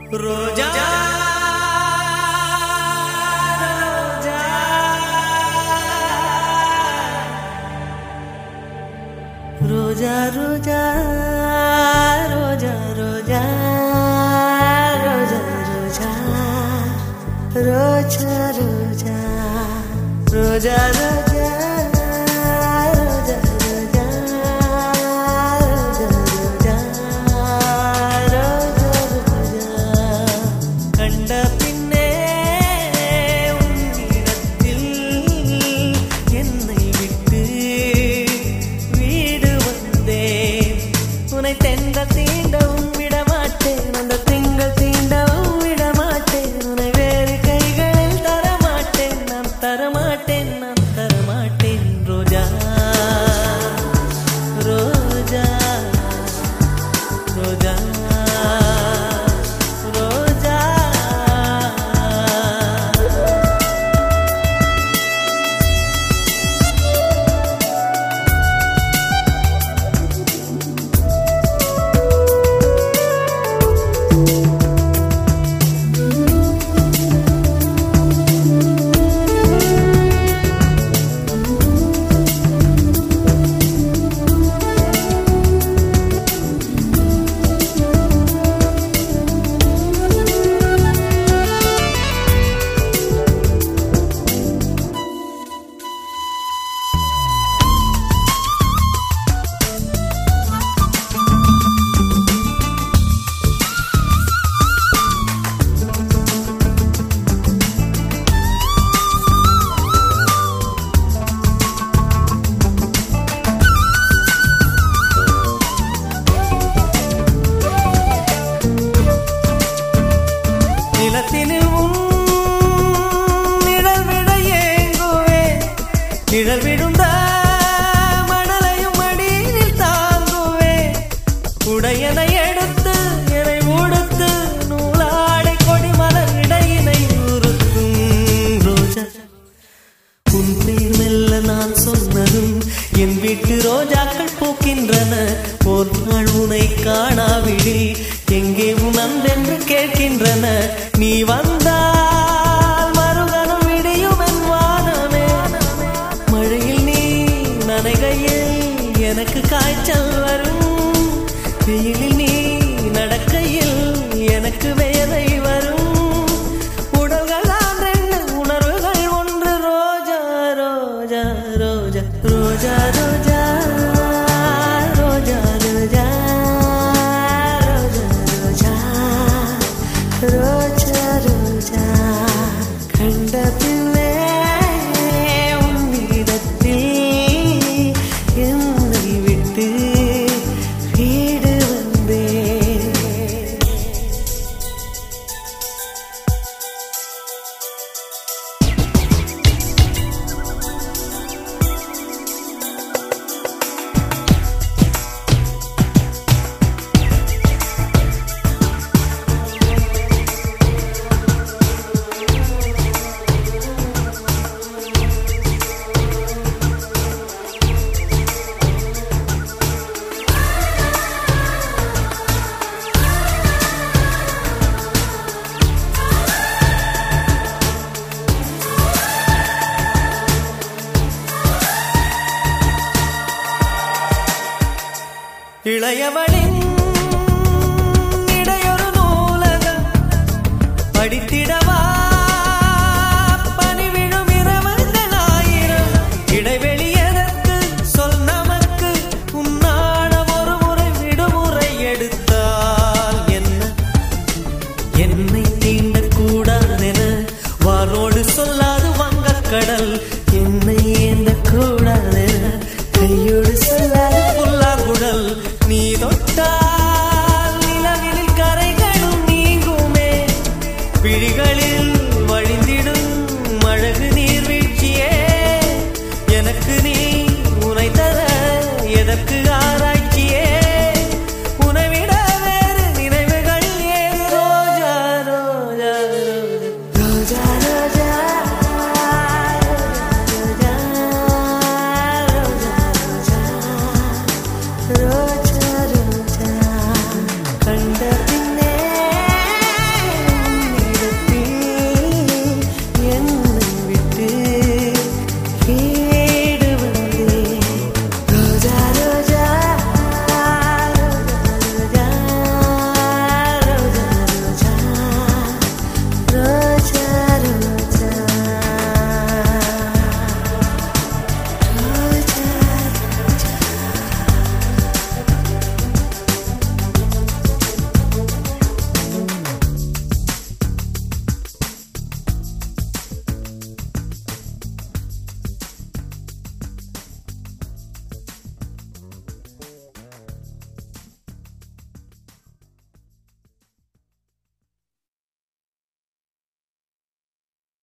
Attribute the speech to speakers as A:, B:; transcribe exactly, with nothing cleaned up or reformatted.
A: ரோஜா ரோஜா ரோஜா ரோஜா ரோஜா ரோஜா ரோஜா ரோஜா ரோஜா ரோஜா ரோஜா நிழல் விழுந்த மணலையும் அடியில் தாங்குவே உடையனை எடுத்து என்னை உடுத்து நூலாடை கொடி மலர் இடையினை உறுத்தும் ரோஜா உன் பேர் மெல்ல நான் சொன்னதும் என் வீட்டு ரோஜாக்கள் பூக்கின்றன ஒரு நாள் உனை காணாவிடில் எங்கே உன் அன்பென்று கேட்கின்றன நீ வந்தால் எனக்கு காய்ச்சல் வரும் வெயிலில் நீ நடக்கையில் எனக்கு வேலை வரும் உடல்கள் தான் ரெண்டு உணர்வுகள் ஒன்று ரோஜா ரோஜா ரோஜா ரோஜா ரோஜா ரோஜா ரோஜா ரோஜா ரோஜா ரோஜா கண்ட பிள்ளை இளையவளின் இடையொரு நூலகம் படித்திடவா பணிவிழும் இரவுகள் ஆயிரம் இடைவெளி எதற்கு சொல் நமக்கு உன்னாட ஒரு முறை விடுமுறை எடுத்தால் என்ன என்னை தீண்டக்கூடாதென வாரோடு சொல்லாது வங்கக்கடல்